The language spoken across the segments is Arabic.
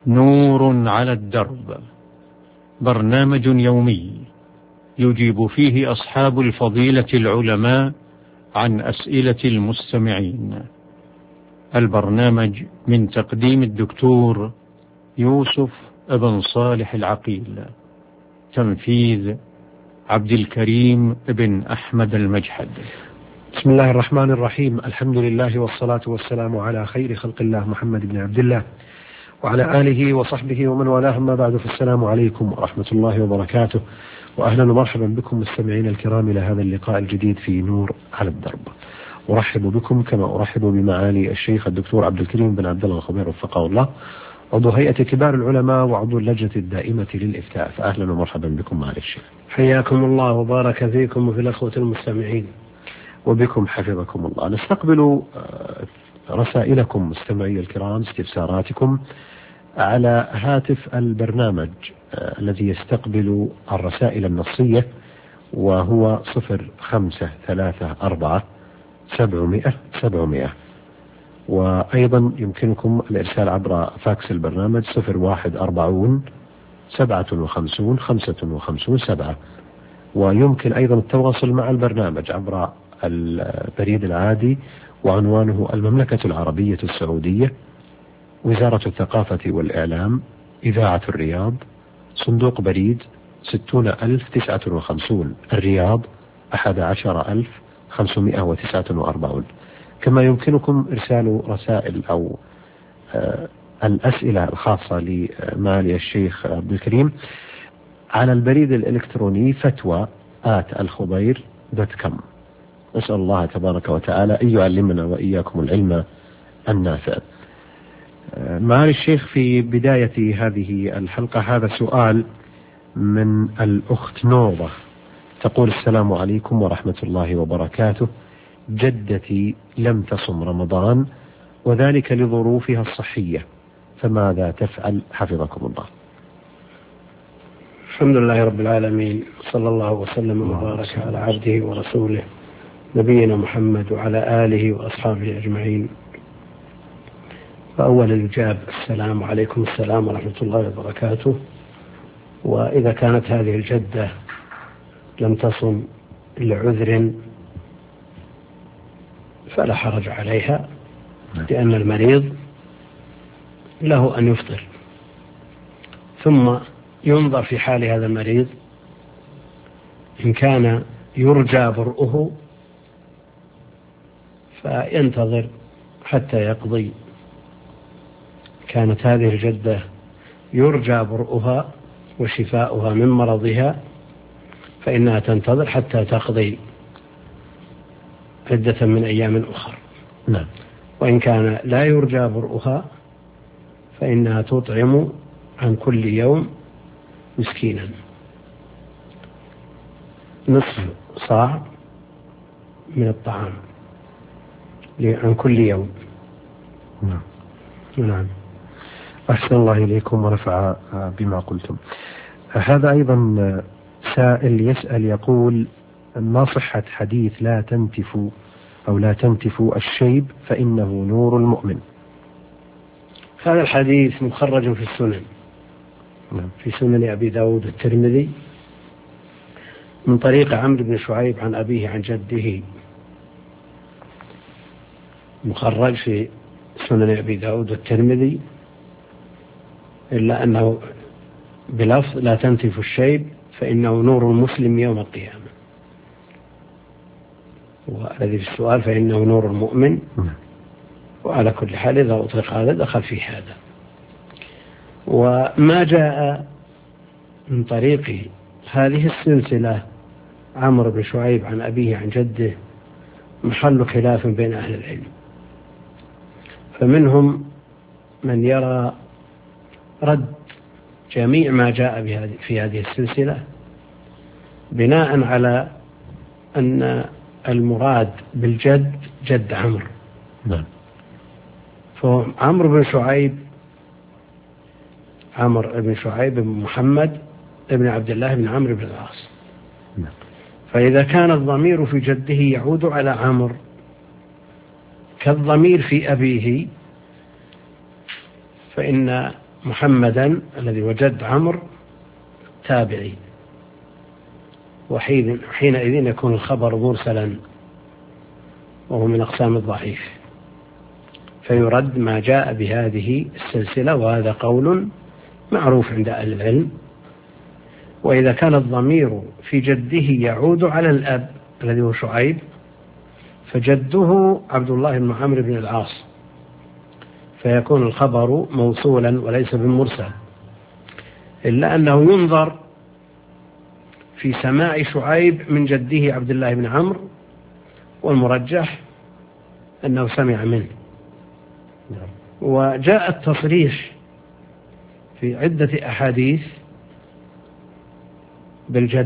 نور على الدرب، برنامج يومي يجيب فيه أصحاب الفضيلة العلماء عن أسئلة المستمعين. البرنامج من تقديم الدكتور يوسف بن صالح العقيل، تنفيذ عبد الكريم بن أحمد المجحد. بسم الله الرحمن الرحيم. الحمد لله والصلاة والسلام على خير خلق الله محمد بن عبد الله وعلى آله وصحبه ومن والاه، أما بعد، فالسلام عليكم ورحمة الله وبركاته، وأهلا ومرحبا بكم مستمعين الكرام إلى هذا اللقاء الجديد في نور على الدرب. أرحب بكم كما أرحب بمعالي الشيخ الدكتور عبد الكريم بن عبد الله الخبير وفقه الله، عضو هيئة كبار العلماء وعضو اللجنة الدائمة للإفتاء. فأهلا ومرحبا بكم معالي الشيخ. حياكم الله وبارك فيكم وفي الأخوة المستمعين. وبكم حفظكم الله. نستقبل رسائلكم مستمعي الكرام، استفساراتكم على هاتف البرنامج الذي يستقبل الرسائل النصية، وهو 0534 وأيضا يمكنكم الإرسال عبر فاكس البرنامج 0140 57 55 7، ويمكن أيضا التواصل مع البرنامج عبر البريد العادي، وعنوانه المملكة العربية السعودية، وزارة الثقافة والإعلام، إذاعة الرياض، صندوق بريد 60059 الرياض 11549. كما يمكنكم إرسال رسائل أو الأسئلة الخاصة لمعالي الشيخ عبد الكريم على البريد الإلكتروني فتوى@الخبير.com. نسأل الله تبارك وتعالى أن يعلمنا وإياكم العلم النافع. معالي الشيخ، في بداية هذه الحلقة هذا سؤال من الأخت نوضة، تقول: السلام عليكم ورحمة الله وبركاته، جدتي لم تصم رمضان وذلك لظروفها الصحية، فماذا تفعل حفظكم الله؟ الحمد لله رب العالمين، صلى الله وسلم وبارك على عبده ورسوله نبينا محمد وعلى آله وأصحابه أجمعين. فأولا يجاب السلام عليكم، السلام ورحمة الله وبركاته. وإذا كانت هذه الجدة لم تصم لعذر فلا حرج عليها، لأن المريض له أن يفطر، ثم ينظر في حال هذا المريض، إن كان يرجى برؤه فينتظر حتى يقضي. كانت هذه الجدة يرجى برؤها وشفاؤها من مرضها فإنها تنتظر حتى تقضي عدة من أيام أخرى. نعم. وإن كان لا يرجى برؤها فإنها تطعم عن كل يوم مسكينا، نصف صاع من الطعام عن كل يوم. نعم. نعم. أحسن الله إليكم ونفع بما قلتم. هذا أيضا سائل يسأل يقول: ما صحة حديث لا تنتف الشيب فإنه نور المؤمن؟ هذا الحديث مخرج في السنن، في سنن أبي داود الترمذي من طريق عمرو بن شعيب عن أبيه عن جده، مخرج في سنن أبي داود الترمذي، إلا أنه بلفظ لا تنتف الشيب فإنه نور المسلم يوم القيامة، والذي في السؤال فإنه نور المؤمن. وعلى كل حال إذا أطلق هذا دخل في هذا. وما جاء من طريق هذه السلسلة عمرو بن شعيب عن أبيه عن جده محل خلاف بين أهل العلم، فمنهم من يرى رد جميع ما جاء في هذه السلسلة بناء على أن المراد بالجد جد عمرو. نعم. فعمرو بن شعيب بن محمد بن عبد الله بن عمرو بن العاص. نعم. فإذا كان الضمير في جده يعود على عمرو كالضمير في أبيه، فإن محمدا الذي وجد عمرو تابعي، وحينئذ يكون الخبر مرسلا وهو من أقسام الضعيف، فيرد ما جاء بهذه السلسلة، وهذا قول معروف عند أهل العلم. وإذا كان الضمير في جده يعود على الأب الذي هو شعيب، فجده عبد الله بن عمرو بن العاص، فيكون الخبر موصولا وليس بالمرسل، إلا أنه ينظر في سماع شعيب من جده عبد الله بن عمرو، والمرجح أنه سمع منه. وجاء التصريح في عدة أحاديث بالجد،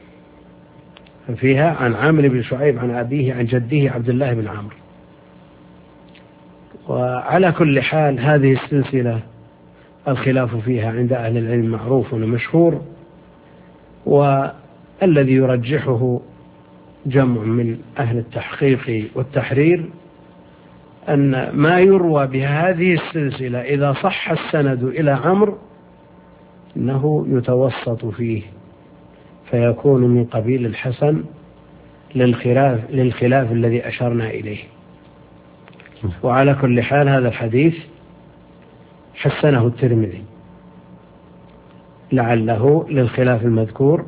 فيها عن عامر بن شعيب عن أبيه عن جده عبد الله بن عمرو. وعلى كل حال هذه السلسلة الخلاف فيها عند أهل العلم معروف ومشهور، والذي يرجحه جمع من أهل التحقيق والتحرير أن ما يروى بهذه السلسلة إذا صح السند إلى عمرو أنه يتوسط فيه، فيكون من قبيل الحسن للخلاف الذي أشرنا إليه. وعلى كل حال هذا الحديث حسنه الترمذي لعله للخلاف المذكور،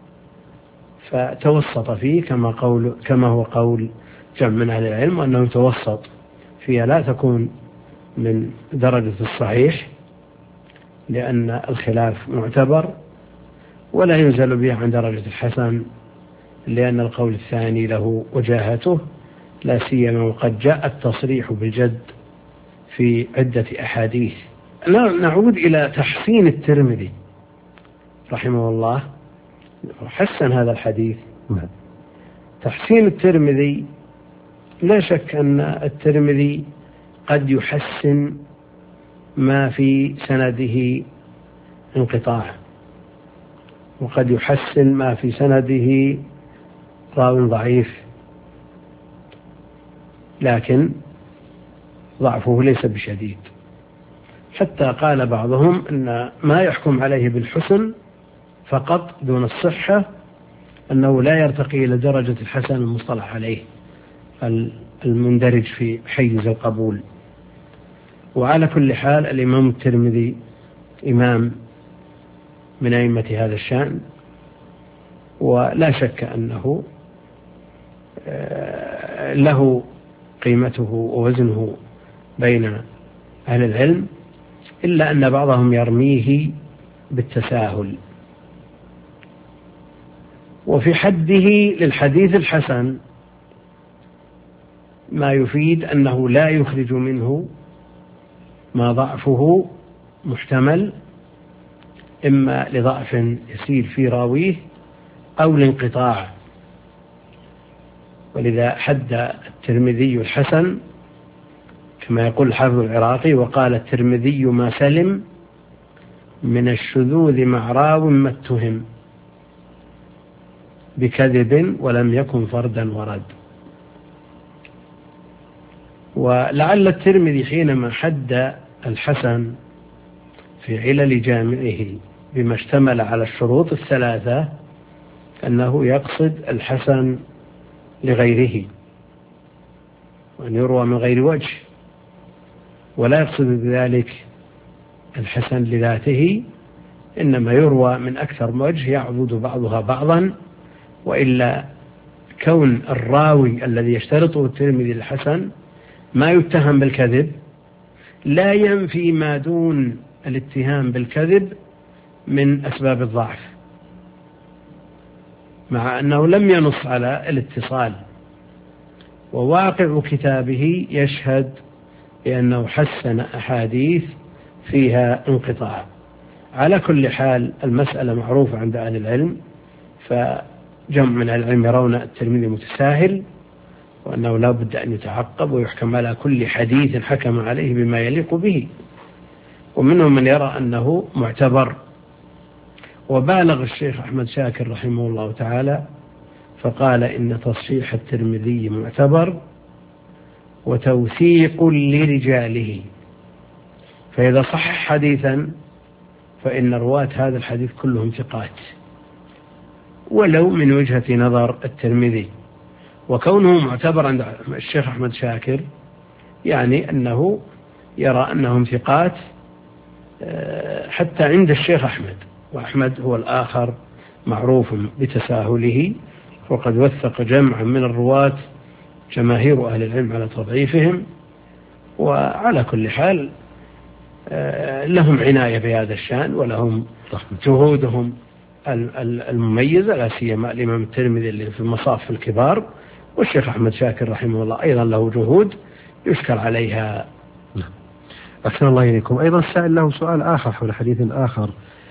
فتوسط فيه كما هو قول جمع من أهل العلم، وأنه يتوسط فيها، لا تكون من درجة الصحيح لأن الخلاف معتبر، ولا ينزل به عن درجة الحسن لأن القول الثاني له وجاهته، لا سيما وقد جاء التصريح بالجد في عدة أحاديث. نعود إلى تحسين الترمذي رحمه الله، حسن هذا الحديث. تحسين الترمذي لا شك أن الترمذي قد يحسن ما في سنده انقطاع، وقد يحسن ما في سنده راو ضعيف، لكن ضعفه ليس بشديد، حتى قال بعضهم أن ما يحكم عليه بالحسن فقط دون الصحة أنه لا يرتقي إلى درجة الحسن المصطلح عليه المندرج في حيز القبول. وعلى كل حال الإمام الترمذي إمام من أئمة هذا الشأن، ولا شك أنه له قيمته ووزنه بين أهل العلم، إلا أن بعضهم يرميه بالتساهل. وفي حده للحديث الحسن ما يفيد أنه لا يخرج منه ما ضعفه محتمل، إما لضعف يسير في راويه أو لانقطاع. ولذا حد الترمذي الحسن كما يقول الحافظ العراقي: وقال الترمذي ما سلم من الشذوذ مع راو ما اتهم بكذب ولم يكن فردا ورد. ولعل الترمذي حينما حد الحسن في علل جامعه بما اشتمل على الشروط الثلاثة أنه يقصد الحسن لغيره، وأن يروى من غير وجه، ولا يقصد بذلك الحسن لذاته، إنما يروى من أكثر من وجه يعضد بعضها بعضا. وإلا كون الراوي الذي يشترطه الترمذي الحسن ما يتهم بالكذب لا ينفي ما دون الاتهام بالكذب من أسباب الضعف، مع أنه لم ينص على الاتصال، وواقع كتابه يشهد بأنه حسن أحاديث فيها انقطاع. على كل حال المسألة معروفة عند أهل العلم، فجمع من العلم يرون الترمذي متساهل، وأنه لا بد أن يتعقب ويحكم على كل حديث حكم عليه بما يليق به، ومنهم من يرى أنه معتبر. وبالغ الشيخ أحمد شاكر رحمه الله تعالى فقال إن تصحيح الترمذي معتبر وتوثيق لرجاله، فإذا صح حديثا فإن رواة هذا الحديث كلهم ثقات، ولو من وجهة نظر الترمذي. وكونه معتبر عند الشيخ أحمد شاكر يعني أنه يرى أنهم ثقات حتى عند الشيخ أحمد، وأحمد هو الآخر معروف بتساهله، وقد وثق جمعا من الرواة جماهير أهل العلم على تضعيفهم. وعلى كل حال لهم عناية بهذا الشأن ولهم جهودهم المميزة، لا سيما الإمام الترمذي اللي في المصاف الكبار، والشيخ أحمد شاكر رحمه الله أيضا له جهود يشكر عليها. أحسن الله إليكم. أيضا السائل له سؤال آخر حول حديث آخر،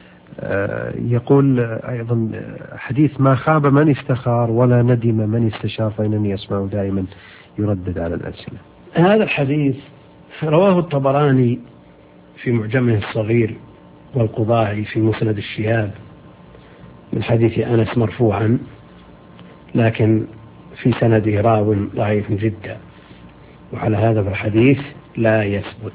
يقول أيضا حديث ما خاب من استخار ولا ندم من استشار فإنني أسمع دائما يردد على الألسنة. هذا الحديث رواه الطبراني في معجمه الصغير والقضاعي في مسند الشهاب من حديث أنس مرفوعا، لكن في سنده راو ضعيف جدا، وعلى هذا الحديث لا يثبت.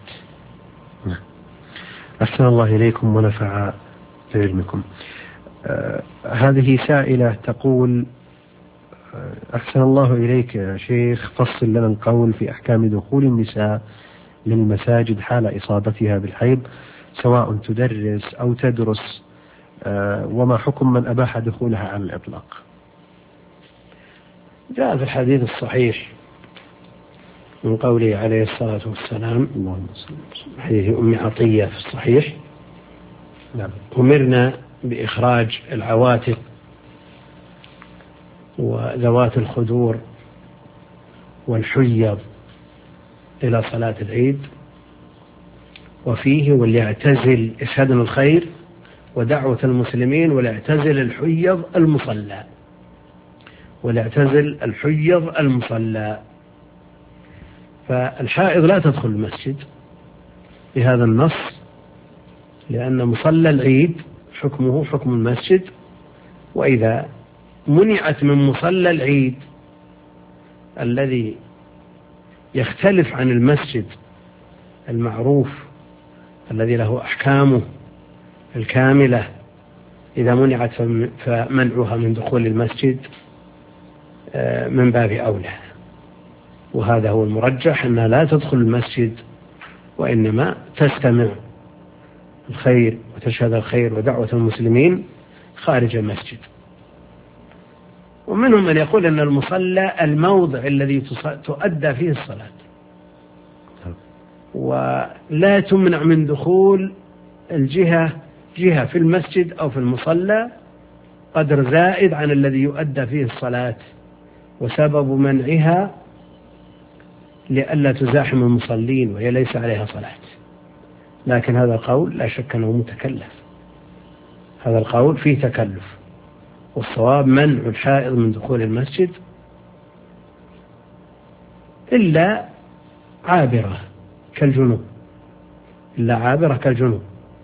أحسن الله إليكم ونفع بعلمكم. هذه سائلة تقول: أحسن الله إليك يا شيخ، فصل لنا القول في أحكام دخول النساء للمساجد حال إصابتها بالحيض سواء تدرس أو تدرس، وما حكم من أباح دخولها على الإطلاق؟ جاء في الحديث الصحيح من قوله عليه الصلاة والسلام، حديث أم عطية في الصحيح: أمرنا بإخراج العواتق وذوات الخدور والحيض إلى صلاة العيد، وفيه وليعتزل يشهدن الخير ودعوة المسلمين وليعتزل الحيض المصلى، وليعتزل الحيض المصلى. فالحائض لا تدخل المسجد بهذا النص، لأن مصلى العيد حكمه حكم المسجد، وإذا منعت من مصلى العيد الذي يختلف عن المسجد المعروف الذي له أحكامه الكاملة، إذا منعت فمنعها من دخول المسجد من باب أولى. وهذا هو المرجح، أنها لا تدخل المسجد، وإنما تستمع الخير وتشهد الخير ودعوة المسلمين خارج المسجد. ومنهم من يقول أن المصلى الموضع الذي تؤدى فيه الصلاة، ولا تمنع من دخول الجهة جهة في المسجد أو في المصلى قدر زائد عن الذي يؤدى فيه الصلاة، وسبب منعها لئلا تزاحم المصلين وهي ليس عليها صلاة. لكن هذا القول لا شك أنه متكلف، هذا القول فيه تكلف، والصواب منع الحائض من دخول المسجد إلا عابرة كالجنوب، إلا عابرة كالجنوب.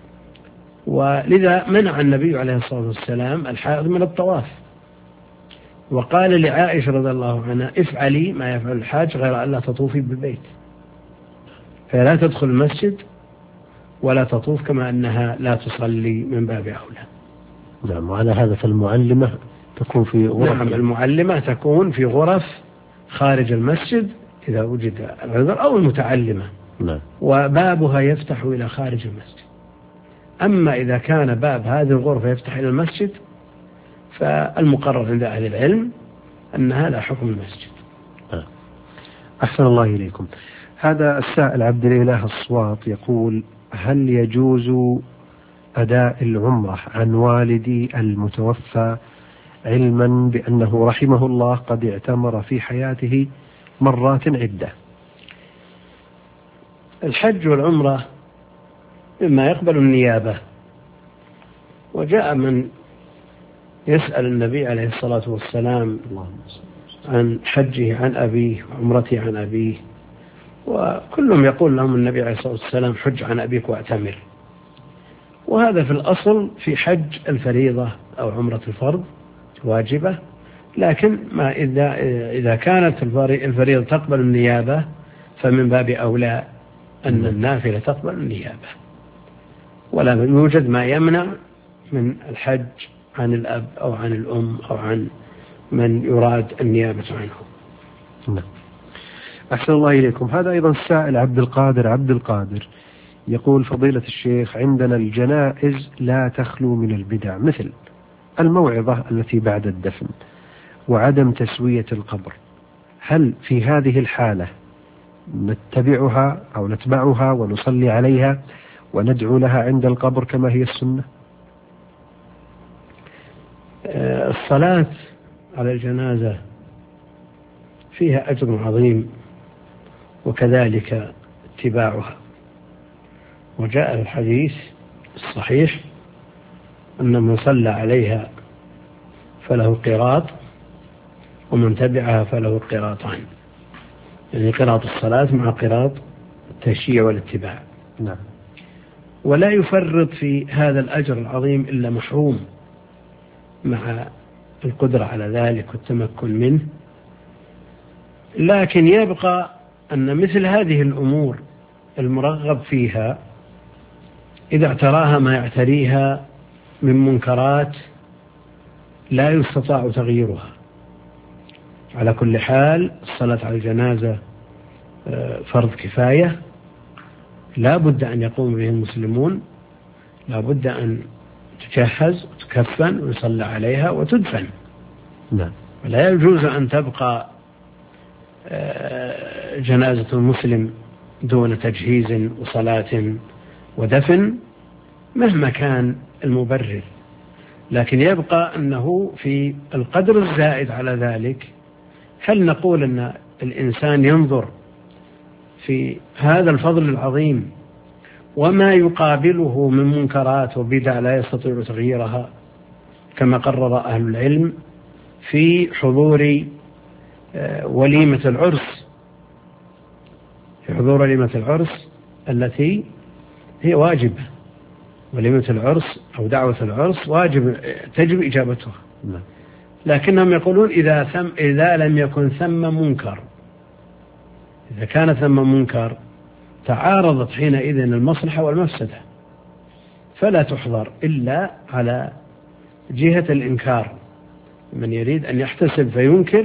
ولذا منع النبي عليه الصلاة والسلام الحائض من الطواف، وقال لعائشة رضي الله عنها: افعلي ما يفعل الحاج غير أن لا تطوفي بالبيت. فلا تدخل المسجد ولا تطوف، كما أنها لا تصلي من باب أولى. نعم. وعلى هذا فالمعلمة تكون في غرف. نعم، المعلمة تكون في غرف خارج المسجد إذا وجد العذر، أو المتعلمة. نعم. وبابها يفتح إلى خارج المسجد. أما إذا كان باب هذه الغرفة يفتح إلى المسجد فالمقرر عند أهل العلم أن هذا حكم المسجد. أحسن الله إليكم. هذا السائل عبد الإله الصواط يقول: هل يجوز أداء العمرة عن والدي المتوفى علما بأنه رحمه الله قد اعتمر في حياته مرات عدة؟ الحج والعمرة مما يقبل النيابة، وجاء من يسأل النبي عليه الصلاة والسلام عن حجه عن أبيه وعمرته عن أبيه، وكلهم يقول لهم النبي عليه الصلاة والسلام: حج عن أبيك واعتمر. وهذا في الأصل في حج الفريضة أو عمرة الفرض واجبة، لكن ما إذا كانت الفريضة تقبل النيابة فمن باب أولى أن النافلة تقبل النيابة، ولا يوجد ما يمنع من الحج عن الأب أو عن الأم أو عن من يراد النيابة عنه. نعم. أحسن الله إليكم. هذا أيضا السائل عبد القادر يقول: فضيلة الشيخ، عندنا الجنائز لا تخلو من البدع، مثل الموعظة التي بعد الدفن وعدم تسوية القبر. هل في هذه الحالة نتبعها ونصلي عليها وندعو لها عند القبر كما هي السنة؟ الصلاة على الجنازة فيها أجر عظيم، وكذلك اتباعها. وجاء الحديث الصحيح أن من صلى عليها فله قيراط، ومن تبعها فله قيراطان، يعني قيراط الصلاة مع قيراط التشييع والاتباع. نعم. ولا يفرط في هذا الأجر العظيم إلا محروم، مع القدرة على ذلك والتمكن منه. لكن يبقى أن مثل هذه الأمور المرغب فيها إذا اعتراها ما يعتريها من منكرات لا يستطاع تغييرها. على كل حال الصلاة على الجنازة فرض كفاية، لا بد أن يقوم به المسلمون، لا بد أن تجهز وتكفن ويصلى عليها وتدفن. نعم. ولا يجوز أن تبقى جنازة المسلم دون تجهيز وصلاة ودفن مهما كان المبرر. لكن يبقى أنه في القدر الزائد على ذلك، هل نقول أن الإنسان ينظر في هذا الفضل العظيم وما يقابله من منكرات وبدع لا يستطيع تغييرها، كما قرر أهل العلم في حضور وليمة العرس، التي هي واجبة. وليمة العرس أو دعوة العرس واجب تجب إجابتها. لكنهم يقولون إذا لم يكن ثم منكر، إذا كان ثم منكر تعارضت حينئذ المصلحة والمفسدة، فلا تحضر إلا على جهة الإنكار. من يريد أن يحتسب فينكر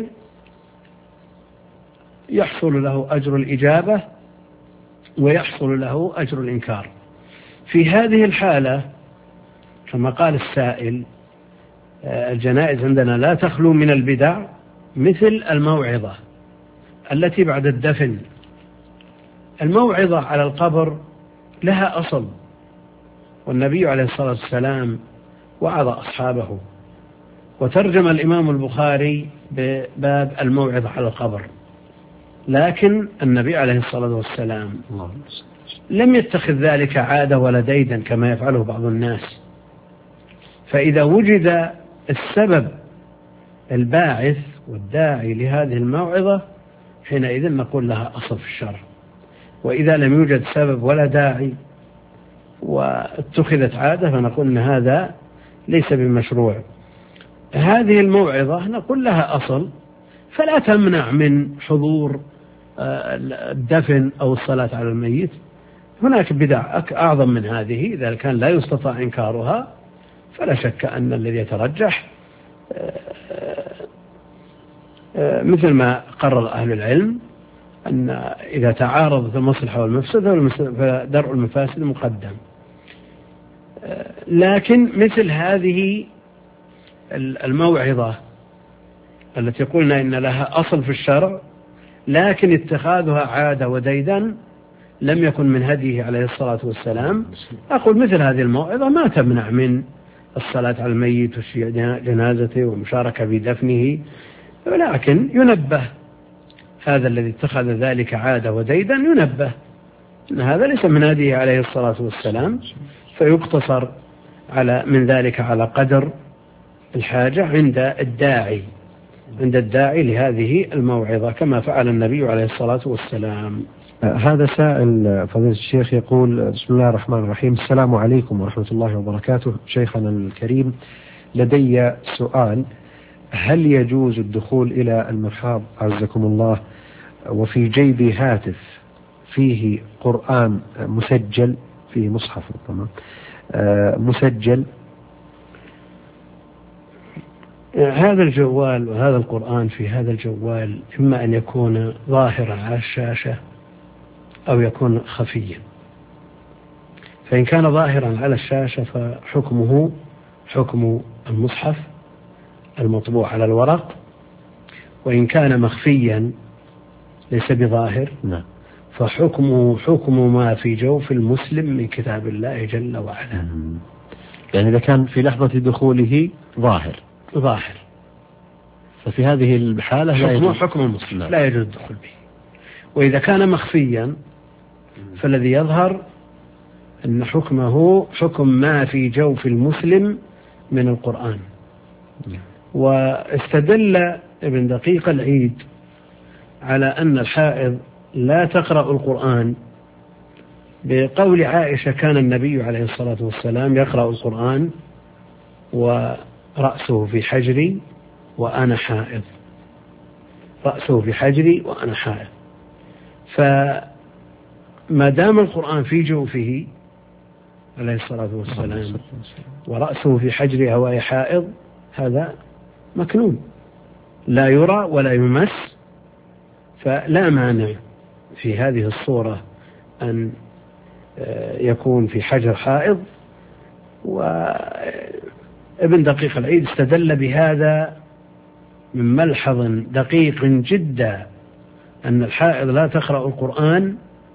يحصل له أجر الإجابة ويحصل له أجر الإنكار. في هذه الحالة كما قال السائل، الجنائز عندنا لا تخلو من البدع، مثل الموعظة التي بعد الدفن. الموعظة على القبر لها أصل، والنبي عليه الصلاة والسلام وعظ أصحابه، وترجم الإمام البخاري بباب الموعظة على القبر. لكن النبي عليه الصلاة والسلام لم يتخذ ذلك عادة ولا ديدا كما يفعله بعض الناس. فإذا وجد السبب الباعث والداعي لهذه الموعظة حينئذ نقول لها أصل في الشرع. وإذا لم يوجد سبب ولا داعي واتخذت عادة فنقول أن هذا ليس بمشروع. هذه الموعظة نقول لها أصل، فلا تمنع من حضور الدفن أو الصلاة على الميت. هناك بدع أعظم من هذه إذا كان لا يستطاع إنكارها، فلا شك أن الذي يترجح مثل ما قرر أهل العلم أن إذا تعارضت المصلحة والمفسدة فدرء المفاسد مقدم. لكن مثل هذه الموعظة التي قلنا إن لها أصل في الشرع لكن اتخاذها عادة وديدا لم يكن من هديه عليه الصلاة والسلام، أقول مثل هذه الموعظة ما تمنع من الصلاة على الميت وشيع جنازته ومشاركة بدفنه، ولكن ينبه هذا الذي اتخذ ذلك عادة وديدا، ينبه أن هذا ليس من هديه عليه الصلاة والسلام، فيقتصر من ذلك على قدر الحاجة عند الداعي لهذه الموعظة كما فعل النبي عليه الصلاة والسلام. هذا سائل فضيلة الشيخ يقول: بسم الله الرحمن الرحيم، السلام عليكم ورحمة الله وبركاته. شيخنا الكريم، لدي سؤال: هل يجوز الدخول إلى المرحاض عزكم الله وفي جيبي هاتف فيه قرآن مسجل، فيه مصحف ربما مسجل؟ هذا الجوال وهذا القرآن في هذا الجوال إما أن يكون ظاهرا على الشاشة أو يكون خفيا. فإن كان ظاهرا على الشاشة فحكمه حكم المصحف المطبوع على الورق، وإن كان مخفيا ليس بظاهر فحكمه حكم ما في جوف المسلم من كتاب الله جل وعلا. يعني إذا كان في لحظة دخوله ظاهر ففي هذه الحالة حكمه حكم المسلم لا يجوز الدخول به. وإذا كان مخفيا فالذي يظهر أن حكمه حكم ما في جوف المسلم من القرآن. واستدل ابن دقيق العيد على أن الحائض لا تقرأ القرآن بقول عائشة: كان النبي عليه الصلاة والسلام يقرأ القرآن ورأسه في حجري وأنا حائض، رأسه في حجري وأنا حائض. فما دام القرآن في جوفه عليه الصلاة والسلام ورأسه في حجرها وهي حائض، هذا مكنون لا يرى ولا يمس، فلا مانع في هذه الصورة أن يكون في حجر حائض. وابن دقيق العيد استدل بهذا من ملحظ دقيق جدا أن الحائض لا تقرأ القرآن،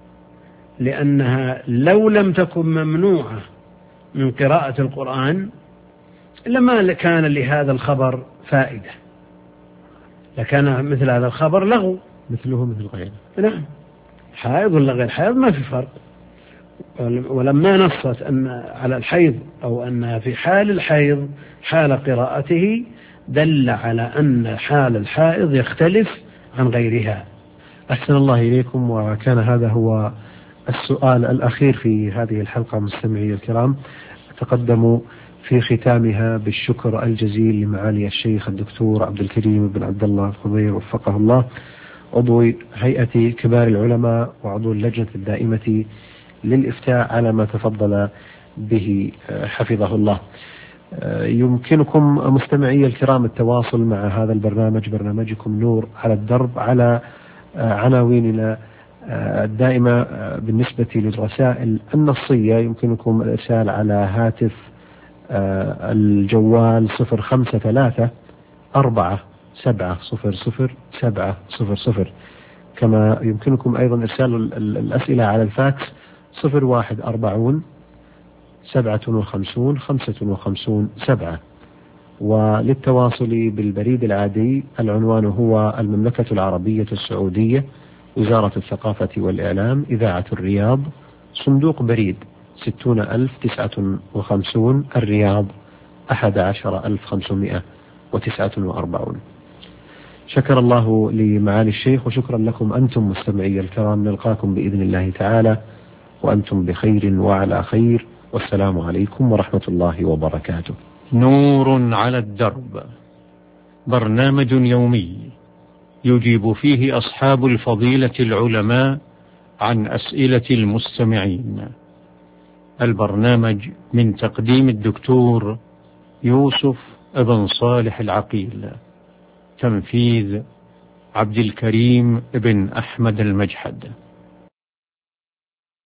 لأنها لو لم تكن ممنوعة من قراءة القرآن لما كان لهذا الخبر فائدة، لكان مثل هذا الخبر لغو، مثله مثل غيره. نعم، حائض ولا غير حائض ما في فرق. ولما نصت أن على الحيض أو أنها في حال الحيض حال قراءته دل على أن حال الحائض يختلف عن غيرها. أحسن الله إليكم. وكان هذا هو السؤال الأخير في هذه الحلقة. مستمعي الكرام، أتقدم في ختامها بالشكر الجزيل لمعالي الشيخ الدكتور عبد الكريم بن عبد الله الخضير وفقه الله، عضو هيئة كبار العلماء وعضو اللجنة الدائمة للإفتاء، على ما تفضل به حفظه الله. يمكنكم مستمعي الكرام التواصل مع هذا البرنامج، برنامجكم نور على الدرب، على عناويننا الدائمة. بالنسبة للرسائل النصية يمكنكم الإرسال على هاتف الجوال 054-700-700. كما يمكنكم أيضا إرسال الأسئلة على الفاكس 0140-57-55-7. وللتواصل بالبريد العادي العنوان هو المملكة العربية السعودية، وزارة الثقافة والإعلام، إذاعة الرياض، صندوق بريد 60,059 الرياض 11,549. شكر الله لمعالي الشيخ، وشكرا لكم أنتم مستمعي الكرام. نلقاكم بإذن الله تعالى وأنتم بخير وعلى خير، والسلام عليكم ورحمة الله وبركاته. نور على الدرب، برنامج يومي يجيب فيه أصحاب الفضيلة العلماء عن أسئلة المستمعين. البرنامج من تقديم الدكتور يوسف بن صالح العقيل، تنفيذ عبد الكريم بن أحمد المجحد.